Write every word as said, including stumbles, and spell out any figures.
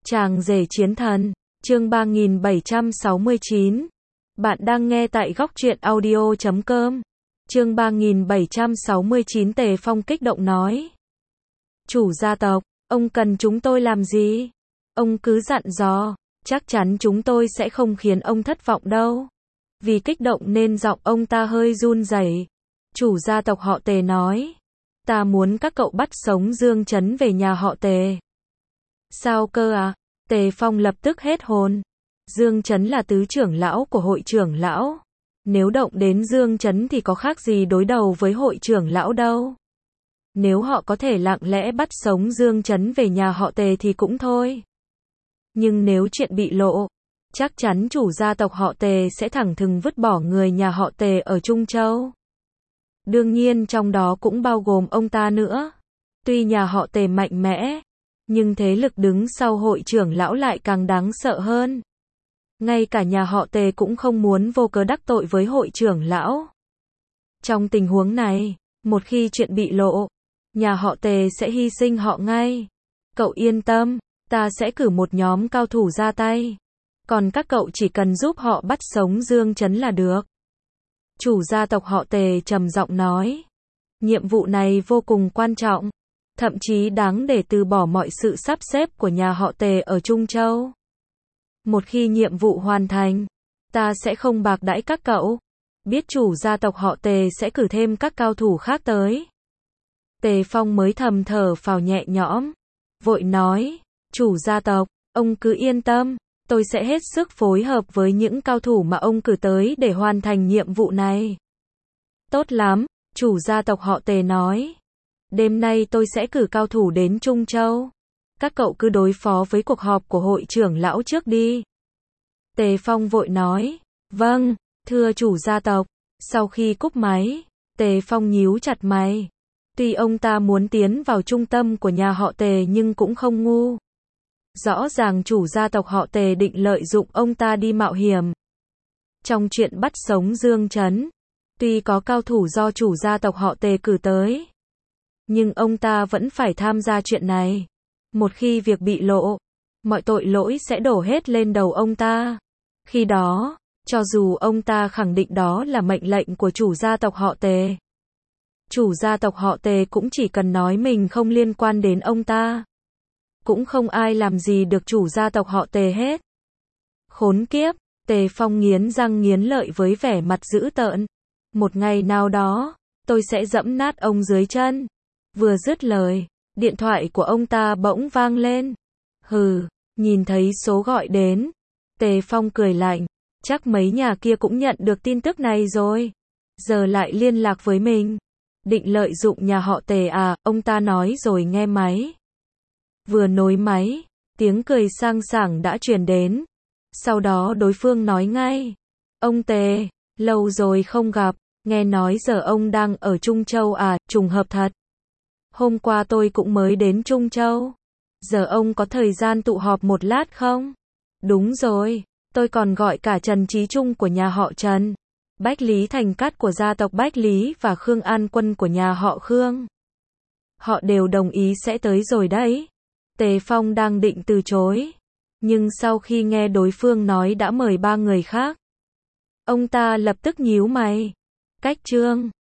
Chàng rể chiến thần, chương ba nghìn bảy trăm sáu mươi chín. Bạn đang nghe tại góc truyện audio chấm com. Chương ba nghìn bảy trăm sáu mươi chín. Tề Phong kích động nói. Chủ gia tộc, ông cần chúng tôi làm gì? Ông cứ dặn dò, chắc chắn chúng tôi sẽ không khiến ông thất vọng đâu. Vì kích động nên giọng ông ta hơi run rẩy. Chủ gia tộc họ Tề nói. Ta muốn các cậu bắt sống Dương Chấn về nhà họ Tề. Sao cơ à? Tề Phong lập tức hết hồn. Dương Chấn là tứ trưởng lão của hội trưởng lão. Nếu động đến Dương Chấn thì có khác gì đối đầu với hội trưởng lão đâu. Nếu họ có thể lặng lẽ bắt sống Dương Chấn về nhà họ Tề thì cũng thôi. Nhưng nếu chuyện bị lộ, chắc chắn chủ gia tộc họ Tề sẽ thẳng thừng vứt bỏ người nhà họ Tề ở Trung Châu. Đương nhiên trong đó cũng bao gồm ông ta nữa. Tuy nhà họ Tề mạnh mẽ, nhưng thế lực đứng sau hội trưởng lão lại càng đáng sợ hơn. Ngay cả nhà họ Tề cũng không muốn vô cớ đắc tội với hội trưởng lão. Trong tình huống này, một khi chuyện bị lộ, nhà họ Tề sẽ hy sinh họ ngay. Cậu yên tâm, ta sẽ cử một nhóm cao thủ ra tay. Còn các cậu chỉ cần giúp họ bắt sống Dương Chấn là được. Chủ gia tộc họ Tề trầm giọng nói. Nhiệm vụ này vô cùng quan trọng. Thậm chí đáng để từ bỏ mọi sự sắp xếp của nhà họ Tề ở Trung Châu. Một khi nhiệm vụ hoàn thành, ta sẽ không bạc đãi các cậu. Biết chủ gia tộc họ Tề sẽ cử thêm các cao thủ khác tới. Tề Phong mới thầm thở phào nhẹ nhõm. Vội nói, chủ gia tộc, ông cứ yên tâm, tôi sẽ hết sức phối hợp với những cao thủ mà ông cử tới để hoàn thành nhiệm vụ này. Tốt lắm, chủ gia tộc họ Tề nói. Đêm nay tôi sẽ cử cao thủ đến Trung Châu. Các cậu cứ đối phó với cuộc họp của hội trưởng lão trước đi. Tề Phong vội nói. Vâng, thưa chủ gia tộc. Sau khi cúp máy, Tề Phong nhíu chặt mày. Tuy ông ta muốn tiến vào trung tâm của nhà họ Tề nhưng cũng không ngu. Rõ ràng chủ gia tộc họ Tề định lợi dụng ông ta đi mạo hiểm. Trong chuyện bắt sống Dương Chấn, tuy có cao thủ do chủ gia tộc họ Tề cử tới, nhưng ông ta vẫn phải tham gia chuyện này. Một khi việc bị lộ, mọi tội lỗi sẽ đổ hết lên đầu ông ta. Khi đó, cho dù ông ta khẳng định đó là mệnh lệnh của chủ gia tộc họ Tề, chủ gia tộc họ Tề cũng chỉ cần nói mình không liên quan đến ông ta. Cũng không ai làm gì được chủ gia tộc họ Tề hết. Khốn kiếp, Tề Phong nghiến răng nghiến lợi với vẻ mặt dữ tợn. Một ngày nào đó, tôi sẽ giẫm nát ông dưới chân. Vừa dứt lời, điện thoại của ông ta bỗng vang lên. Hừ, nhìn thấy số gọi đến, Tề Phong cười lạnh, chắc mấy nhà kia cũng nhận được tin tức này rồi. Giờ lại liên lạc với mình. Định lợi dụng nhà họ Tề à, ông ta nói rồi nghe máy. Vừa nối máy, tiếng cười sang sảng đã truyền đến. Sau đó đối phương nói ngay. Ông Tề, lâu rồi không gặp, nghe nói giờ ông đang ở Trung Châu à, trùng hợp thật. Hôm qua tôi cũng mới đến Trung Châu. Giờ ông có thời gian tụ họp một lát không? Đúng rồi, tôi còn gọi cả Trần Chí Trung của nhà họ Trần, Bách Lý Thành Cát của gia tộc Bách Lý và Khương An Quân của nhà họ Khương. Họ đều đồng ý sẽ tới rồi đấy. Tề Phong đang định từ chối, nhưng sau khi nghe đối phương nói đã mời ba người khác, ông ta lập tức nhíu mày. Cách Trương,